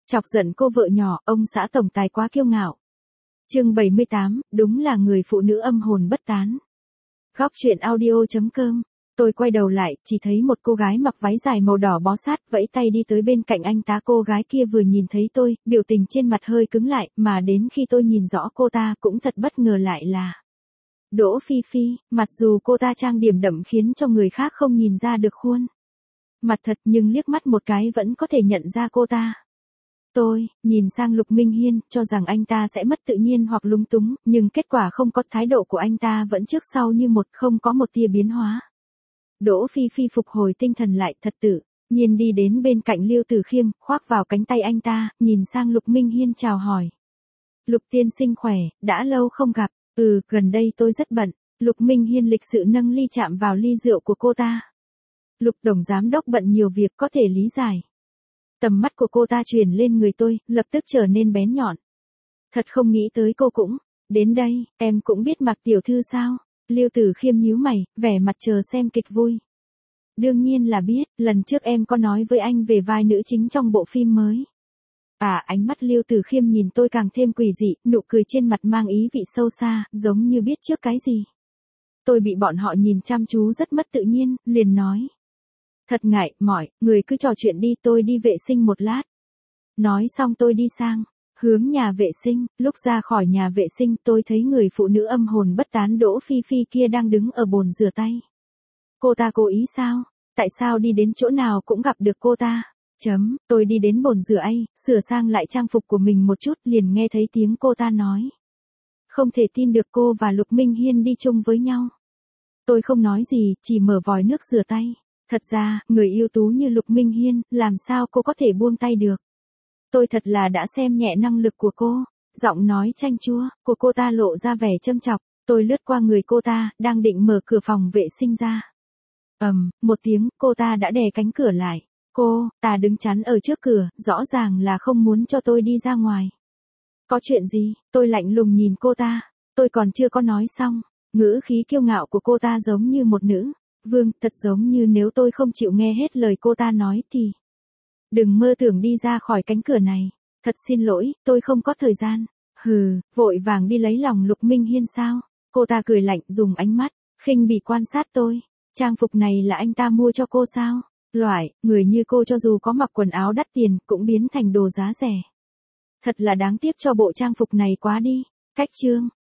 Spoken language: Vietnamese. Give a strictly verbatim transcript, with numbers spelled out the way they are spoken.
Chọc giận cô vợ nhỏ, ông xã tổng tài quá kiêu ngạo. Chương bảy mươi tám, đúng là người phụ nữ âm hồn bất tán. Góc truyện audio chấm com. Tôi quay đầu lại, chỉ thấy một cô gái mặc váy dài màu đỏ bó sát, vẫy tay đi tới bên cạnh anh ta. Cô gái kia vừa nhìn thấy tôi, biểu tình trên mặt hơi cứng lại, mà đến khi tôi nhìn rõ cô ta cũng thật bất ngờ lại là Đỗ Phi Phi. Mặc dù cô ta trang điểm đậm khiến cho người khác không nhìn ra được khuôn mặt thật, nhưng liếc mắt một cái vẫn có thể nhận ra cô ta. Tôi nhìn sang Lục Minh Hiên, cho rằng anh ta sẽ mất tự nhiên hoặc lúng túng, nhưng kết quả không có, thái độ của anh ta vẫn trước sau như một, không có một tia biến hóa. Đỗ Phi Phi phục hồi tinh thần lại, thật tự nhiên đi đến bên cạnh Lưu Tử Khiêm, khoác vào cánh tay anh ta, nhìn sang Lục Minh Hiên chào hỏi. Lục tiên sinh khỏe, đã lâu không gặp. Ừ, gần đây tôi rất bận. Lục Minh Hiên lịch sự nâng ly chạm vào ly rượu của cô ta. Lục tổng giám đốc bận nhiều việc, có thể lý giải. Tầm mắt của cô ta chuyển lên người tôi, lập tức trở nên bén nhọn. Thật không nghĩ tới cô cũng đến đây. Em cũng biết Mạc tiểu thư sao? Lưu Tử Khiêm nhíu mày, vẻ mặt chờ xem kịch vui. Đương nhiên là biết, lần trước em có nói với anh về vai nữ chính trong bộ phim mới. À, ánh mắt Lưu Tử Khiêm nhìn tôi càng thêm quỷ dị, nụ cười trên mặt mang ý vị sâu xa, giống như biết trước cái gì. Tôi bị bọn họ nhìn chăm chú rất mất tự nhiên, liền nói. Thật ngại, mỏi, người cứ trò chuyện đi, tôi đi vệ sinh một lát. Nói xong tôi đi sang hướng nhà vệ sinh. Lúc ra khỏi nhà vệ sinh, tôi thấy người phụ nữ âm hồn bất tán Đỗ Phi Phi kia đang đứng ở bồn rửa tay. Cô ta cố ý sao? Tại sao đi đến chỗ nào cũng gặp được cô ta? Chấm, tôi đi đến bồn rửa tay, sửa sang lại trang phục của mình một chút, liền nghe thấy tiếng cô ta nói. Không thể tin được cô và Lục Minh Hiên đi chung với nhau. Tôi không nói gì, chỉ mở vòi nước rửa tay. Thật ra, người ưu tú như Lục Minh Hiên, làm sao cô có thể buông tay được? Tôi thật là đã xem nhẹ năng lực của cô. Giọng nói chanh chua của cô ta lộ ra vẻ châm chọc. Tôi lướt qua người cô ta, đang định mở cửa phòng vệ sinh ra. Ầm, một tiếng, cô ta đã đè cánh cửa lại. Cô ta đứng chắn ở trước cửa, rõ ràng là không muốn cho tôi đi ra ngoài. Có chuyện gì? Tôi lạnh lùng nhìn cô ta. Tôi còn chưa có nói xong. Ngữ khí kiêu ngạo của cô ta giống như một nữ vương, thật giống như nếu tôi không chịu nghe hết lời cô ta nói thì đừng mơ tưởng đi ra khỏi cánh cửa này. Thật xin lỗi, tôi không có thời gian. Hừ, vội vàng đi lấy lòng Lục Minh Hiên sao? Cô ta cười lạnh, dùng ánh mắt khinh bỉ quan sát tôi. Trang phục này là anh ta mua cho cô sao? Loại người như cô cho dù có mặc quần áo đắt tiền cũng biến thành đồ giá rẻ. Thật là đáng tiếc cho bộ trang phục này quá đi. Cách chương